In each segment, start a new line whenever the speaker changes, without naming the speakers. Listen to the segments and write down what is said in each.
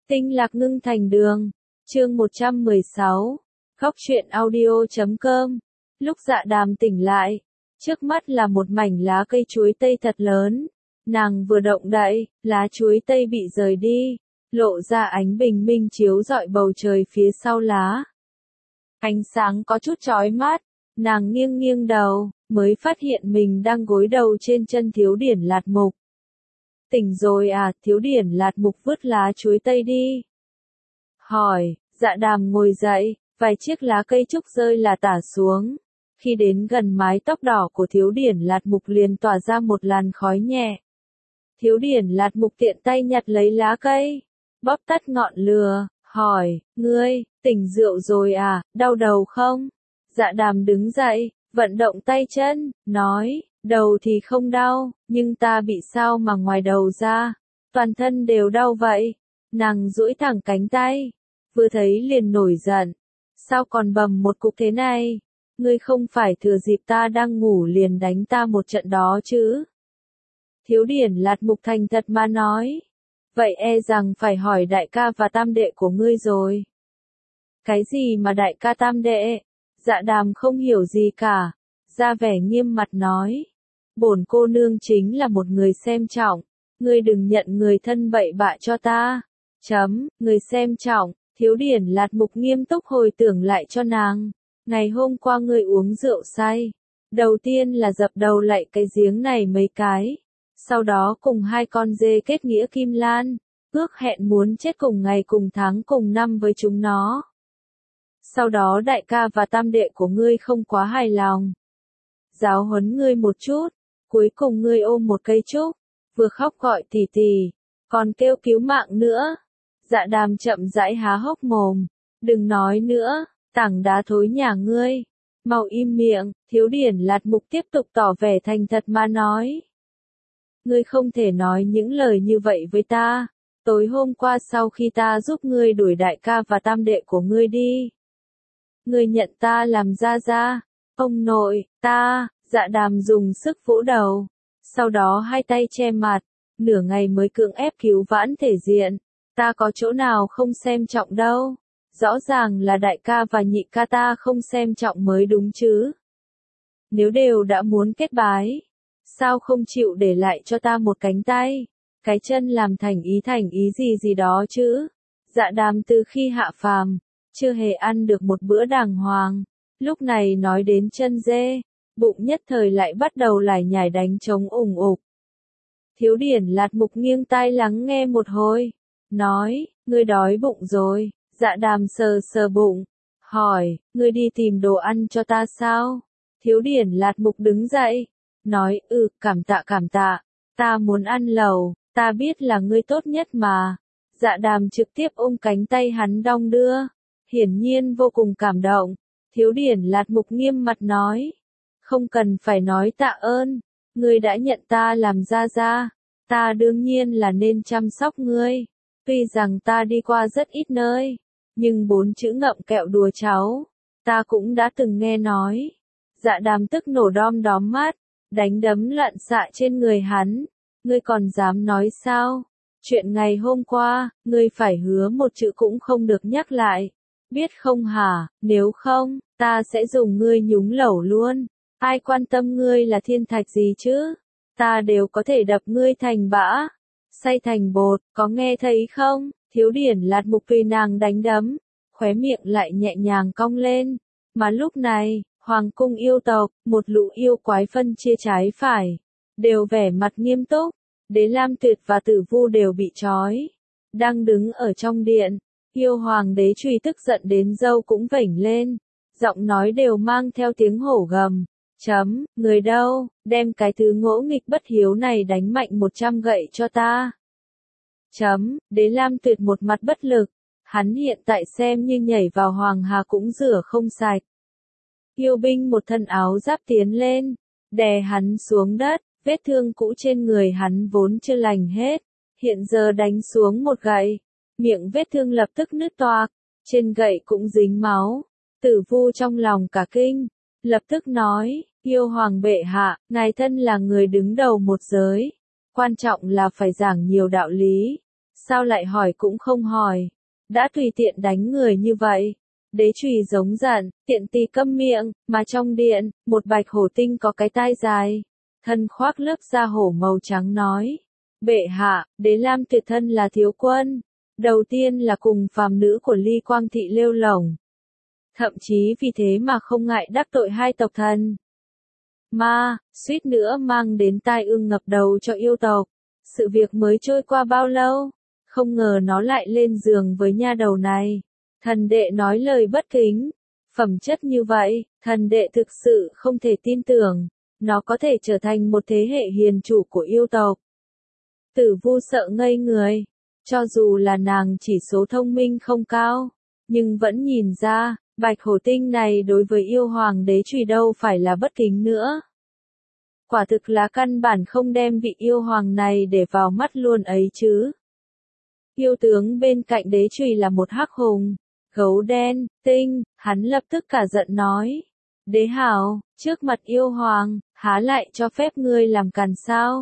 Tinh lạc ngưng thành đường. Chương 116. Khóc truyện audio.com. Lúc Dạ Đàm tỉnh lại, trước mắt là một mảnh lá cây chuối tây thật lớn. Nàng vừa động đậy, lá chuối tây bị rời đi, lộ ra ánh bình minh chiếu rọi bầu trời phía sau lá. Ánh sáng có chút chói mắt, nàng nghiêng nghiêng đầu, mới phát hiện mình đang gối đầu trên chân Thiếu Điển Lạt Mục. Tỉnh rồi à? Thiếu Điển Lạt Mục vứt lá chuối tây đi. Hỏi. Dạ Đàm ngồi dậy, vài chiếc lá cây trúc rơi là tả xuống. Khi đến gần mái tóc đỏ của Thiếu Điển Lạt Mục liền tỏa ra một làn khói nhẹ. Thiếu Điển Lạt Mục tiện tay nhặt lấy lá cây, bóp tắt ngọn lửa, hỏi, ngươi, tỉnh rượu rồi à, đau đầu không? Dạ Đàm đứng dậy, vận động tay chân, nói, đầu thì không đau, nhưng ta bị sao mà ngoài đầu ra, toàn thân đều đau vậy. Nàng duỗi thẳng cánh tay, vừa thấy liền nổi giận, sao còn bầm một cục thế này? Ngươi không phải thừa dịp ta đang ngủ liền đánh ta một trận đó chứ? Thiếu Điển Lạt Mục thành thật mà nói, vậy e rằng phải hỏi đại ca và tam đệ của ngươi rồi. Cái gì mà đại ca tam đệ? Dạ Đàm không hiểu gì cả, ra vẻ nghiêm mặt nói, bổn cô nương chính là một người xem trọng, ngươi đừng nhận người thân bậy bạ cho ta. Người xem trọng. Thiếu Điển Lạt Mục nghiêm túc hồi tưởng lại cho nàng, ngày hôm qua ngươi uống rượu say, đầu tiên là dập đầu lạy cái giếng này mấy cái, sau đó cùng hai con dê kết nghĩa kim lan, ước hẹn muốn chết cùng ngày cùng tháng cùng năm với chúng nó. Sau đó đại ca và tam đệ của ngươi không quá hài lòng, giáo huấn ngươi một chút, cuối cùng ngươi ôm một cây trúc, vừa khóc gọi tỉ tỉ, còn kêu cứu mạng nữa. Dạ Đàm chậm rãi há hốc mồm, đừng nói nữa, tảng đá thối nhà ngươi, mau im miệng. Thiếu Điển Lạt Mục tiếp tục tỏ vẻ thành thật mà nói, ngươi không thể nói những lời như vậy với ta, tối hôm qua sau khi ta giúp ngươi đuổi đại ca và tam đệ của ngươi đi, ngươi nhận ta làm gia gia. Ông nội, ta. Dạ Đàm dùng sức vỗ đầu, sau đó hai tay che mặt, nửa ngày mới cưỡng ép cứu vãn thể diện. Ta có chỗ nào không xem trọng đâu, rõ ràng là đại ca và nhị ca ta không xem trọng mới đúng chứ. Nếu đều đã muốn kết bái, sao không chịu để lại cho ta một cánh tay, cái chân làm thành ý gì đó chứ. Dạ Đàm từ khi hạ phàm, chưa hề ăn được một bữa đàng hoàng, lúc này nói đến chân dê, bụng nhất thời lại bắt đầu lải nhải đánh trống ủng ục. Thiếu Điển Lạt Mục nghiêng tai lắng nghe một hồi, nói, ngươi đói bụng rồi. Dạ Đàm sờ sờ bụng, hỏi, ngươi đi tìm đồ ăn cho ta sao? Thiếu Điển Lạt Mục đứng dậy, nói, cảm tạ, ta muốn ăn lẩu, ta biết là ngươi tốt nhất mà. Dạ Đàm trực tiếp ôm cánh tay hắn đong đưa, hiển nhiên vô cùng cảm động. Thiếu Điển Lạt Mục nghiêm mặt nói, không cần phải nói tạ ơn, ngươi đã nhận ta làm gia gia, ta đương nhiên là nên chăm sóc ngươi. Tuy rằng ta đi qua rất ít nơi, nhưng 4 chữ ngậm kẹo đùa cháu, ta cũng đã từng nghe nói. Dạ Đàm tức nổ đom đóm mắt, đánh đấm loạn xạ trên người hắn. Ngươi còn dám nói sao? Chuyện ngày hôm qua, ngươi phải hứa một chữ cũng không được nhắc lại. Biết không hả? Nếu không, ta sẽ dùng ngươi nhúng lẩu luôn. Ai quan tâm ngươi là thiên thạch gì chứ? Ta đều có thể đập ngươi thành bã, xay thành bột, có nghe thấy không? Thiếu Điển Lạt Mục vì nàng đánh đấm, khóe miệng lại nhẹ nhàng cong lên. Mà lúc này, Hoàng cung yêu tộc, một lũ yêu quái phân chia trái phải, đều vẻ mặt nghiêm túc. Đế Lam Tuyệt và Tử Vu đều bị trói, đang đứng ở trong điện. Yêu Hoàng đế Truy tức giận đến râu cũng vểnh lên, giọng nói đều mang theo tiếng hổ gầm. Người đâu, đem cái thứ ngỗ nghịch bất hiếu này đánh mạnh 100 gậy cho ta. Đế Lam Tuyệt một mặt bất lực, hắn hiện tại xem như nhảy vào hoàng hà cũng rửa không sạch. Yêu binh một thân áo giáp tiến lên, đè hắn xuống đất, vết thương cũ trên người hắn vốn chưa lành hết, hiện giờ đánh xuống một gậy, miệng vết thương lập tức nứt toạc, trên gậy cũng dính máu. Tử Vu trong lòng cả kinh, lập tức nói, yêu hoàng bệ hạ, ngài thân là người đứng đầu một giới, quan trọng là phải giảng nhiều đạo lý, sao lại hỏi cũng không hỏi, đã tùy tiện đánh người như vậy. Đế chùy giống giận, tiện tì câm miệng, mà trong điện, một bạch hổ tinh có cái tai dài, thân khoác lớp da hổ màu trắng nói. Bệ hạ, Đế Lam Tuyệt thân là thiếu quân. Đầu tiên là cùng phàm nữ của Ly Quang Thị lêu lổng. Thậm chí vì thế mà không ngại đắc tội hai tộc thần. Mà, suýt nữa mang đến tai ương ngập đầu cho yêu tộc. Sự việc mới trôi qua bao lâu, không ngờ nó lại lên giường với nha đầu này. Thần đệ nói lời bất kính, phẩm chất như vậy, thần đệ thực sự không thể tin tưởng, nó có thể trở thành một thế hệ hiền chủ của yêu tộc. Tử Vu sợ ngây người, cho dù là nàng chỉ số thông minh không cao, nhưng vẫn nhìn ra, bạch hổ tinh này đối với yêu hoàng đế chùy đâu phải là bất kính nữa. Quả thực là căn bản không đem vị yêu hoàng này để vào mắt luôn ấy chứ. Yêu tướng bên cạnh đế chùy là một hắc hùng, gấu đen, tinh, hắn lập tức cả giận nói. Đế hảo, trước mặt yêu hoàng, há lại cho phép ngươi làm càn sao?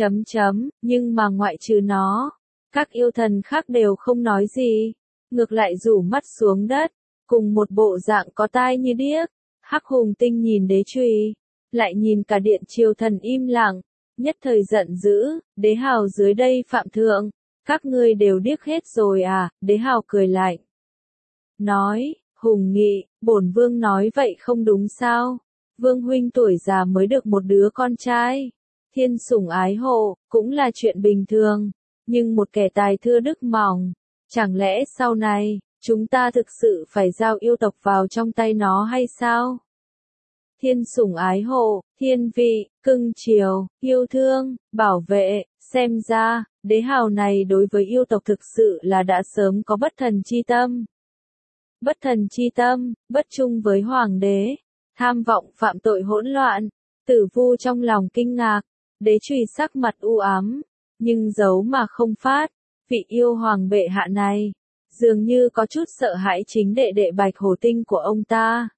Nhưng mà ngoại trừ nó, các yêu thần khác đều không nói gì, ngược lại rủ mắt xuống đất, cùng một bộ dạng có tai như điếc. Hắc hùng tinh nhìn đế chùy, lại nhìn cả điện triều thần im lặng, nhất thời giận dữ, đế hào dưới đây phạm thượng, các ngươi đều điếc hết rồi à? Đế hào cười lạnh, nói, Hùng Nghị, bổn vương nói vậy không đúng sao? Vương huynh tuổi già mới được một đứa con trai, thiên sủng ái hộ, cũng là chuyện bình thường, nhưng một kẻ tài thưa đức mỏng, chẳng lẽ sau này, chúng ta thực sự phải giao yêu tộc vào trong tay nó hay sao? Thiên sủng ái hộ, thiên vị, cưng chiều, yêu thương, bảo vệ, xem ra, đế hào này đối với yêu tộc thực sự là đã sớm có bất thần chi tâm. Bất thần chi tâm, bất trung với hoàng đế, tham vọng phạm tội hỗn loạn. Tử Vu trong lòng kinh ngạc, đế chùy sắc mặt u ám, nhưng giấu mà không phát. Vị yêu hoàng bệ hạ này, dường như có chút sợ hãi chính đệ đệ bạch hổ tinh của ông ta.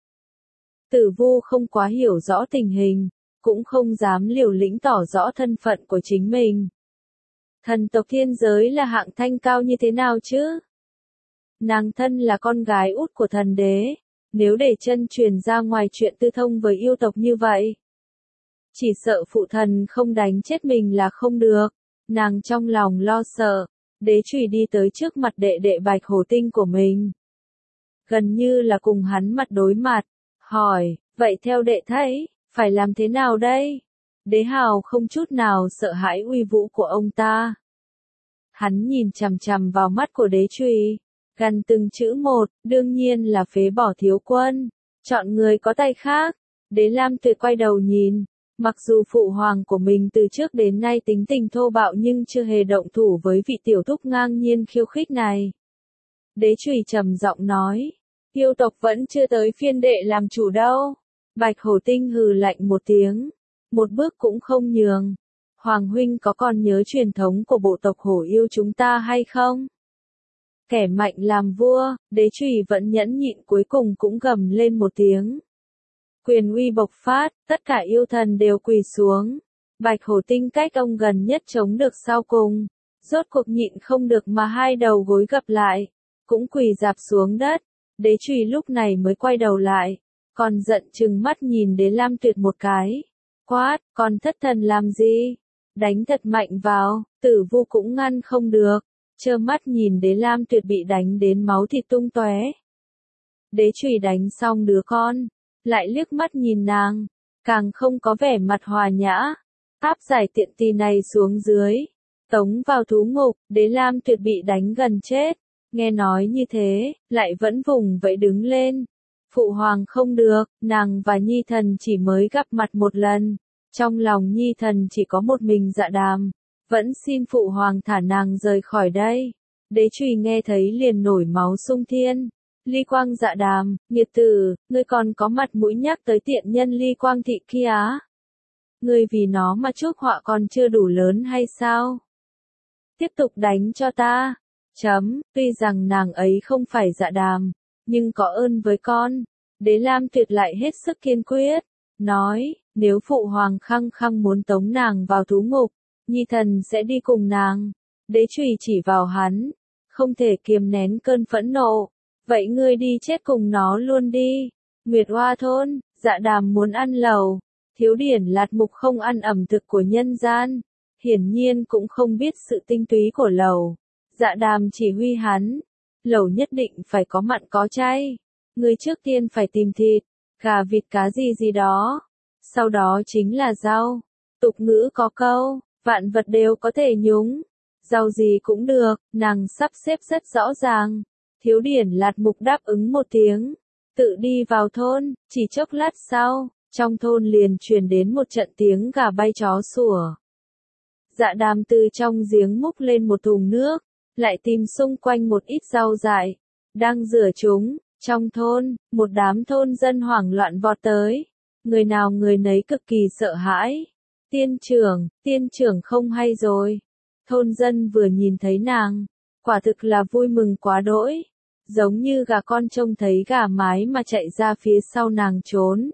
Tử Vu không quá hiểu rõ tình hình, cũng không dám liều lĩnh tỏ rõ thân phận của chính mình. Thần tộc thiên giới là hạng thanh cao như thế nào chứ? Nàng thân là con gái út của thần đế, nếu để chân truyền ra ngoài chuyện tư thông với yêu tộc như vậy, chỉ sợ phụ thần không đánh chết mình là không được. Nàng trong lòng lo sợ, đế chùy đi tới trước mặt đệ đệ bạch hổ tinh của mình. Gần như là cùng hắn mặt đối mặt, hỏi, vậy theo đệ thấy, phải làm thế nào đây? Đế hào không chút nào sợ hãi uy vũ của ông ta. Hắn nhìn chằm chằm vào mắt của đế chùy, gần từng chữ một, đương nhiên là phế bỏ thiếu quân, chọn người có tay khác. Đế Lam Tuyệt quay đầu nhìn, mặc dù phụ hoàng của mình từ trước đến nay tính tình thô bạo nhưng chưa hề động thủ với vị tiểu thúc ngang nhiên khiêu khích này. Đế chùy trầm giọng nói, yêu tộc vẫn chưa tới phiên đệ làm chủ đâu. Bạch hổ tinh hừ lạnh một tiếng, một bước cũng không nhường. Hoàng huynh có còn nhớ truyền thống của bộ tộc hổ yêu chúng ta hay không? Kẻ mạnh làm vua, đế chùy vẫn nhẫn nhịn cuối cùng cũng gầm lên một tiếng. Quyền uy bộc phát, tất cả yêu thần đều quỳ xuống. Bạch hổ tinh cách ông gần nhất chống được sau cùng. Rốt cuộc nhịn không được mà hai đầu gối gập lại, cũng quỳ rạp xuống đất. Đế chùy lúc này mới quay đầu lại, còn giận chừng mắt nhìn Đế Lam Tuyệt một cái. Quát, còn thất thần làm gì? Đánh thật mạnh vào, Tử Vu cũng ngăn không được. Trơ mắt nhìn Đế Lam Tuyệt bị đánh đến máu thịt tung tóe. Đế chùy đánh xong đứa con, lại liếc mắt nhìn nàng, càng không có vẻ mặt hòa nhã. Áp giải tiện tì này xuống dưới, tống vào thú ngục. Đế Lam Tuyệt bị đánh gần chết, nghe nói như thế, lại vẫn vùng vẫy đứng lên. Phụ hoàng không được, nàng và Nhi thần chỉ mới gặp mặt một lần, trong lòng Nhi thần chỉ có một mình Dạ Đàm, vẫn xin phụ hoàng thả nàng rời khỏi đây. Đế chùy nghe thấy liền nổi máu sung thiên. Ly Quang Dạ Đàm, nghiệt tử, ngươi còn có mặt mũi nhắc tới tiện nhân Ly Quang Thị kia á? Ngươi vì nó mà chuốc họa còn chưa đủ lớn hay sao? Tiếp tục đánh cho ta. Tuy rằng nàng ấy không phải Dạ Đàm, nhưng có ơn với con. Đế Lam Tuyệt lại hết sức kiên quyết, nói, nếu phụ hoàng khăng khăng muốn tống nàng vào thú ngục, Nhi thần sẽ đi cùng nàng. Đế chùy chỉ vào hắn, không thể kiềm nén cơn phẫn nộ. Vậy ngươi đi chết cùng nó luôn đi. Nguyệt Hoa thôn, Dạ Đàm muốn ăn lẩu. Thiếu Điển Lạt Mục không ăn ẩm thực của nhân gian, hiển nhiên cũng không biết sự tinh túy của lẩu. Dạ Đàm chỉ huy hắn, lẩu nhất định phải có mặn có chay. Ngươi trước tiên phải tìm thịt, gà vịt cá gì đó. Sau đó chính là rau. Tục ngữ có câu, vạn vật đều có thể nhúng. Rau gì cũng được, nàng sắp xếp rất rõ ràng. Thiếu Điển Lạt Mục đáp ứng một tiếng, tự đi vào thôn, chỉ chốc lát sau, trong thôn liền truyền đến một trận tiếng gà bay chó sủa. Dạ Đàm từ trong giếng múc lên một thùng nước, lại tìm xung quanh một ít rau dại, đang rửa chúng. Trong thôn, một đám thôn dân hoảng loạn vọt tới, người nào người nấy cực kỳ sợ hãi. Tiên trưởng không hay rồi. Thôn dân vừa nhìn thấy nàng, quả thực là vui mừng quá đỗi, giống như gà con trông thấy gà mái mà chạy ra phía sau nàng trốn.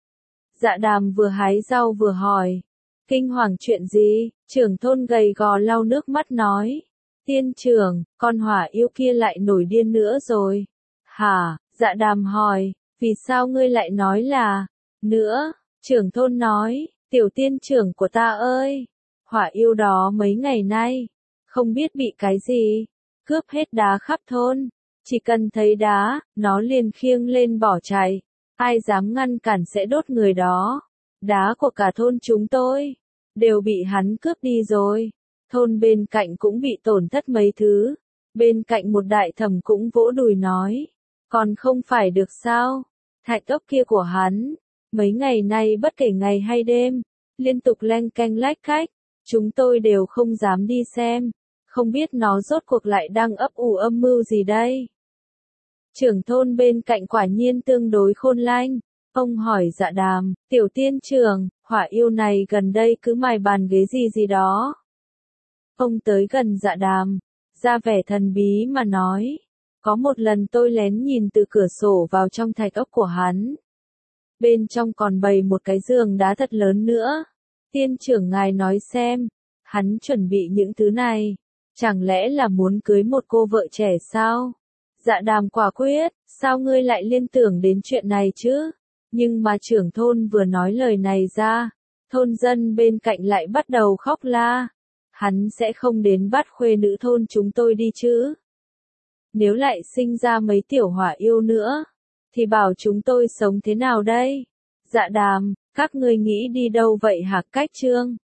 Dạ Đàm vừa hái rau vừa hỏi, kinh hoàng chuyện gì? Trưởng thôn gầy gò lau nước mắt nói, tiên trưởng, con hỏa yêu kia lại nổi điên nữa rồi. Hả? Dạ Đàm hỏi, vì sao ngươi lại nói là nữa? Trưởng thôn nói, tiểu tiên trưởng của ta ơi, hỏa yêu đó mấy ngày nay, không biết bị cái gì, cướp hết đá khắp thôn, chỉ cần thấy đá, nó liền khiêng lên bỏ chạy, ai dám ngăn cản sẽ đốt người đó. Đá của cả thôn chúng tôi, đều bị hắn cướp đi rồi, thôn bên cạnh cũng bị tổn thất mấy thứ. Bên cạnh một đại thẩm cũng vỗ đùi nói, còn không phải được sao, thạch ốc kia của hắn, mấy ngày nay bất kể ngày hay đêm, liên tục leng keng lách cách, chúng tôi đều không dám đi xem, không biết nó rốt cuộc lại đang ấp ủ âm mưu gì đây. Trưởng thôn bên cạnh quả nhiên tương đối khôn lanh, ông hỏi Dạ Đàm, tiểu tiên trưởng, hỏa yêu này gần đây cứ mài bàn ghế gì đó. Ông tới gần Dạ Đàm, ra vẻ thần bí mà nói, có một lần tôi lén nhìn từ cửa sổ vào trong thạch ốc của hắn. Bên trong còn bày một cái giường đá thật lớn nữa. Tiên trưởng ngài nói xem, hắn chuẩn bị những thứ này, chẳng lẽ là muốn cưới một cô vợ trẻ sao? Dạ Đàm quả quyết, sao ngươi lại liên tưởng đến chuyện này chứ? Nhưng mà trưởng thôn vừa nói lời này ra, thôn dân bên cạnh lại bắt đầu khóc la. Hắn sẽ không đến bắt khuê nữ thôn chúng tôi đi chứ? Nếu lại sinh ra mấy tiểu hỏa yêu nữa, thì bảo chúng tôi sống thế nào đây? Dạ Đàm, các ngươi nghĩ đi đâu vậy hả Cách Trương?